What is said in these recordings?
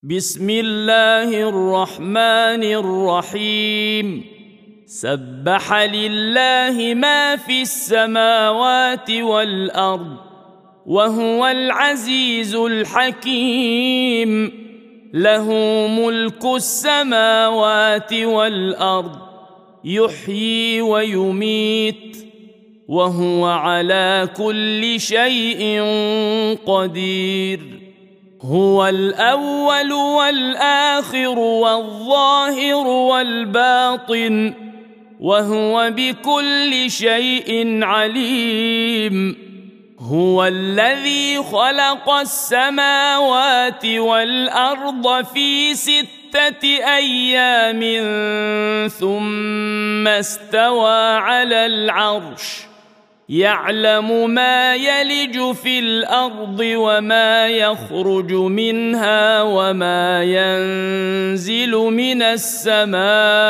بسم الله الرحمن الرحيم. سبح لله ما في السماوات والأرض وهو العزيز الحكيم. له ملك السماوات والأرض يحيي ويميت وهو على كل شيء قدير. هو الأول والآخر والظاهر والباطن وهو بكل شيء عليم. هو الذي خلق السماوات والأرض في 6 أيام ثم استوى على العرش يعلم ما يلج في الأرض وما يخرج منها وما ينزل من السماء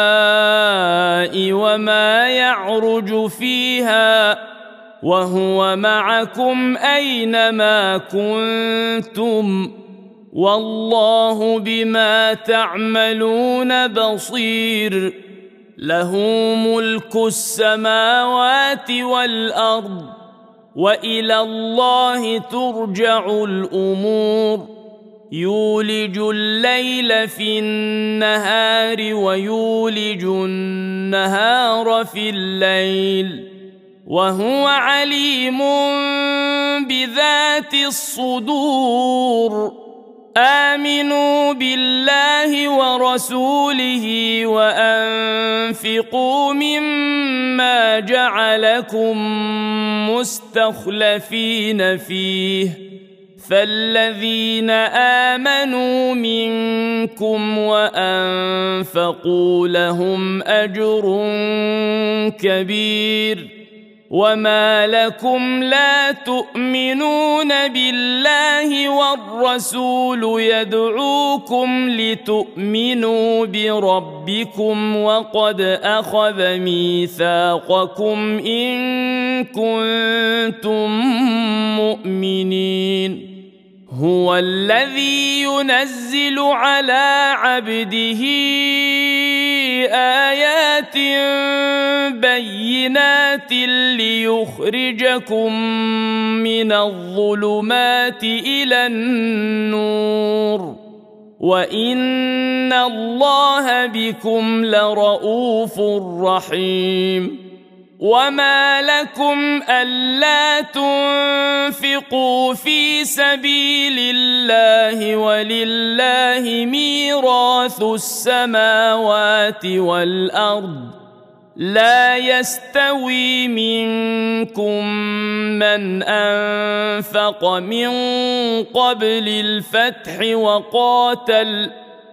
وما يعرج فيها وهو معكم أينما كنتم والله بما تعملون بصير. له ملك السماوات والأرض وإلى الله ترجع الأمور. يولج الليل في النهار ويولج النهار في الليل وهو عليم بذات الصدور. آمنوا بالله ورسوله وأنفقوا مما جعلكم مستخلفين فيه فالذين آمنوا منكم وأنفقوا لهم أجر كبير. وما لكم لا تؤمنون بالله والرسول يدعوكم لتؤمنوا بربكم وقد أخذ ميثاقكم إن كنتم مؤمنين. هو الذي ينزل على عبده آيات بينات ليخرجكم من الظلمات إلى النور وإن الله بكم لرؤوف رحيم. وما لكم ألا تنفقوا في سبيل الله ولله ميراث السماوات والأرض لا يستوي منكم من أنفق من قبل الفتح وقاتل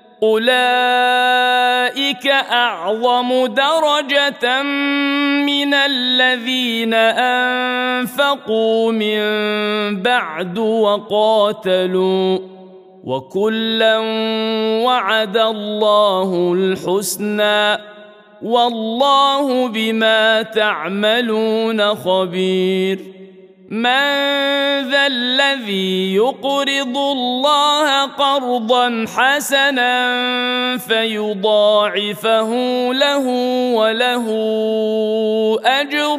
أولئك أعظم درجة من الذين أنفقوا من بعد وقاتلوا وكلا وعد الله الحسنى والله بما تعملون خبير. من ذا الذي يقرض الله قرضا حسنا فيضاعفه له وله أجر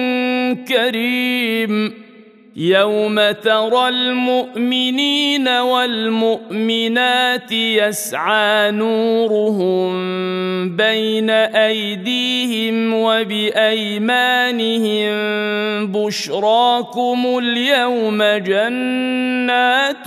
كريم. يوم ترى المؤمنين والمؤمنات يسعى نورهم بين أيديهم وبأيمانهم بشراكم اليوم جنات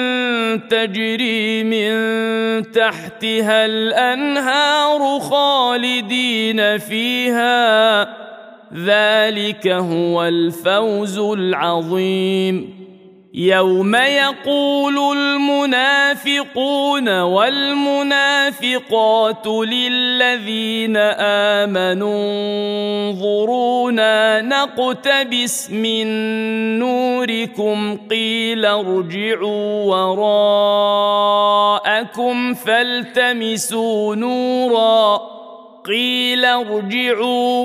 تجري من تحتها الأنهار خالدين فيها ذلك هو الفوز العظيم. يوم يقول المنافقون والمنافقات للذين آمنوا انظرونا نقتبس من نوركم قيل ارجعوا وراءكم فالتمسوا نورا قيل ارجعوا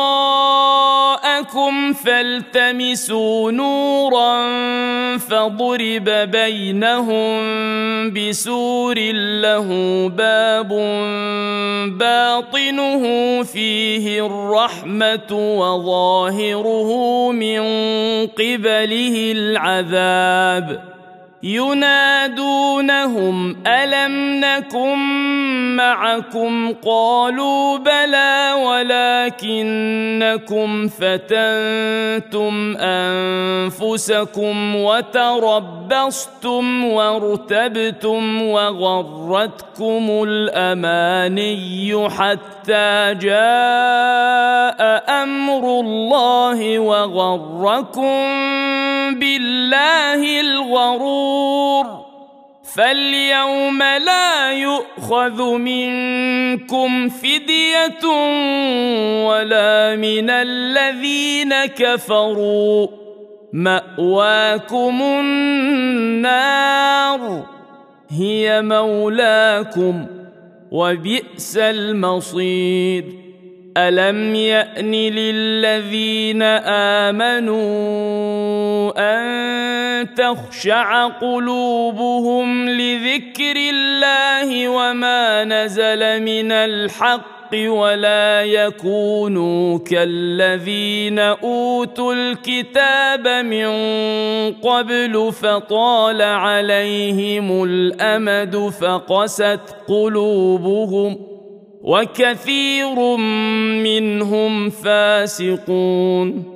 وراءكم فالتمسوا نورا فضرب بينهم بسور له باب باطنه فيه الرحمة وظاهره من قبله العذاب ينادونهم ألم نكن معكم قالوا بلى ولكنكم فتنتم أنفسكم وتربصتم وارتبتم وغرتكم الأماني حتى جاء أمر الله وغركم بالله الغرور فاليوم لا يؤخذ منكم فدية ولا من الذين كفروا مأواكم النار هي مولاكم وبئس المصير ألم يأن للذين آمنوا أن تخشع قلوبهم لذكر الله وما نزل من الحق ولا يكونوا كالذين أوتوا الكتاب من قبل فطال عليهم الأمد فقست قلوبهم وكثير منهم فاسقون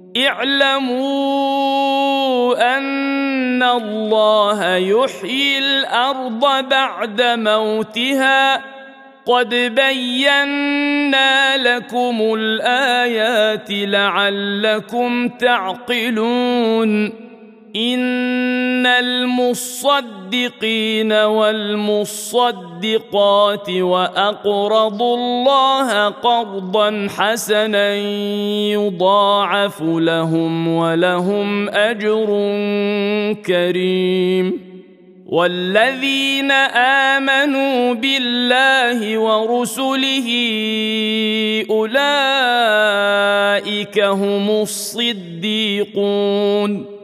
اعلموا أن الله يحيي الأرض بعد موتها قد بينا لكم الآيات لعلكم تعقلون إن المصدقين والمصدقات وأقرضوا الله قرضا حسنا يضاعف لهم ولهم أجر كريم والذين آمنوا بالله ورسله أولئك هم الصديقون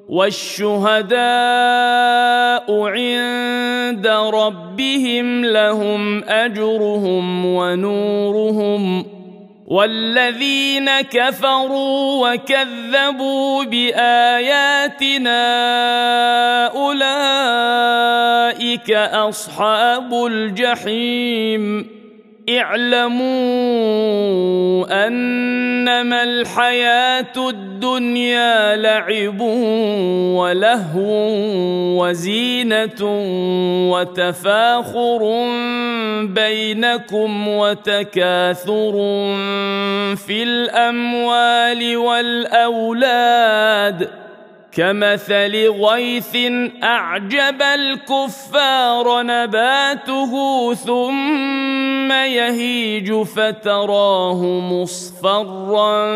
والشهداء عند ربهم لهم أجرهم ونورهم والذين كفروا وكذبوا بآياتنا أولئك أصحاب الجحيم اعلموا أنما الحياة الدنيا لعب ولهو وزينة وتفاخر بينكم وتكاثر في الأموال والأولاد كمثل غيث أعجب الكفار نباته ثم يهيج فتراه مصفرا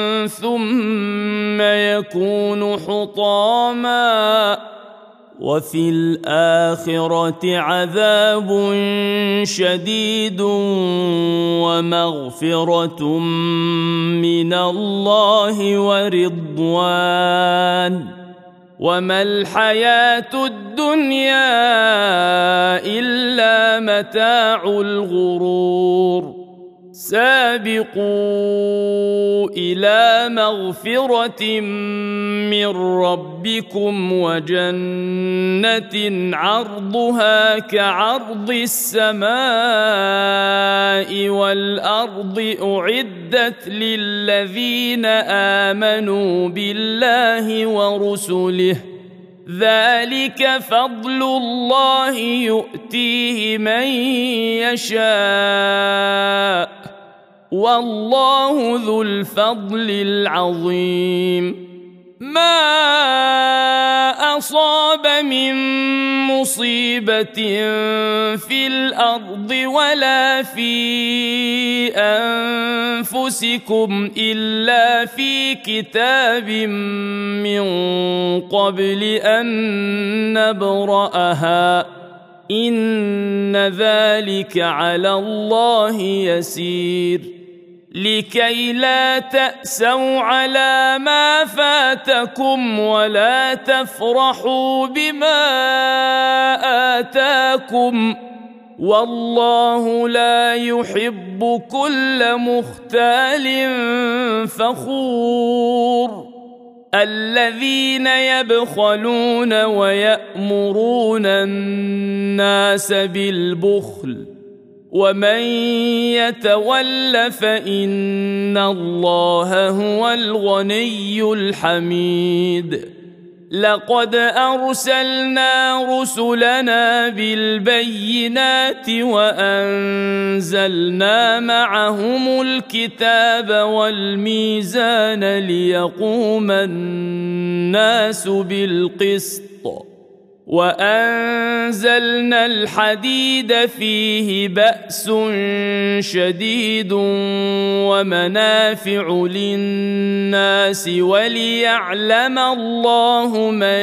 ثم يكون حطاما وفي الآخرة عذاب شديد ومغفرة من الله ورضوان وما الحياة الدنيا إلا متاع الغرور سابقوا إلى مغفرة من ربكم وجنة عرضها كعرض السماء والأرض أعدت للذين آمنوا بالله ورسله ذلك فضل الله يؤتيه من يشاء والله ذو الفضل العظيم ما أصاب من مصيبة في الأرض ولا في أنفسكم إلا في كتاب من قبل أن نبرأها إن ذلك على الله يسير لكي لا تأسوا على ما فاتكم ولا تفرحوا بما آتاكم والله لا يحب كل مختال فخور الذين يبخلون ويأمرون الناس بالبخل ومن يتول فإن الله هو الغني الحميد لقد أرسلنا رسلنا بالبينات وأنزلنا معهم الكتاب والميزان ليقوم الناس بالقسط وأنزلنا الحديد فيه بأس شديد ومنافع للناس وليعلم الله من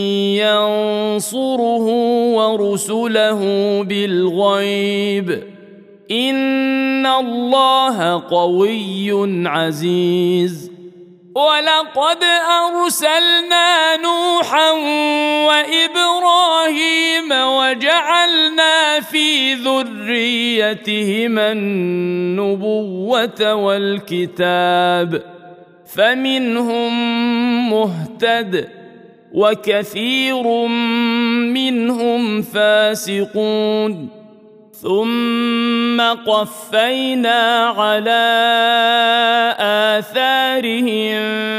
ينصره ورسله بالغيب إن الله قوي عزيز ولقد أرسلنا نوحا وإبراهيم وجعلنا في ذريتهما النبوة والكتاب فمنهم مهتد وكثير منهم فاسقون ثم قفينا على آثارهم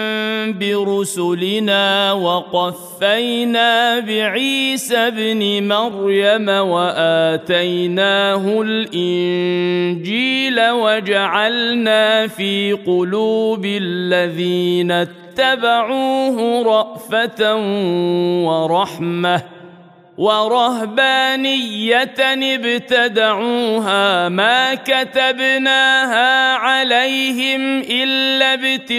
برسلنا وقفينا بعيسى ابن مريم وآتيناه الإنجيل وجعلنا في قلوب الذين اتبعوه رأفة ورحمة ورهبانية ابتدعوها ما كتبناها عليهم إلا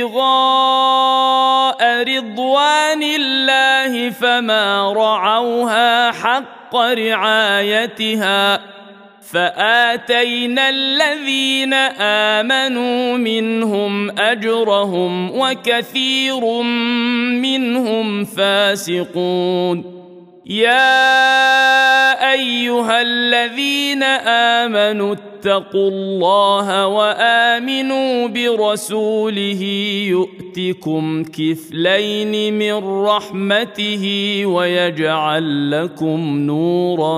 ابتغاء رضوان الله فما رعوها حق رعايتها فآتينا الذين آمنوا منهم أجرهم وكثير منهم فاسقون يا أيها الذين آمنوا اتقوا الله وآمنوا برسوله يؤتكم كفلين من رحمته ويجعل لكم نورا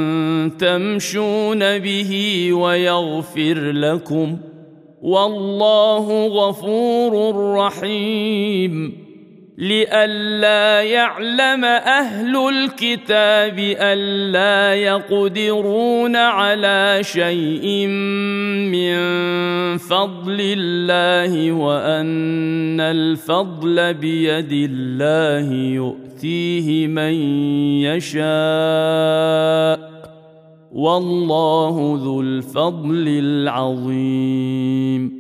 تمشون به ويغفر لكم والله غفور رحيم لئلا يعلم أهل الكتاب ألا يقدرون على شيء من فضل الله وأن الفضل بيد الله يؤتيه من يشاء والله ذو الفضل العظيم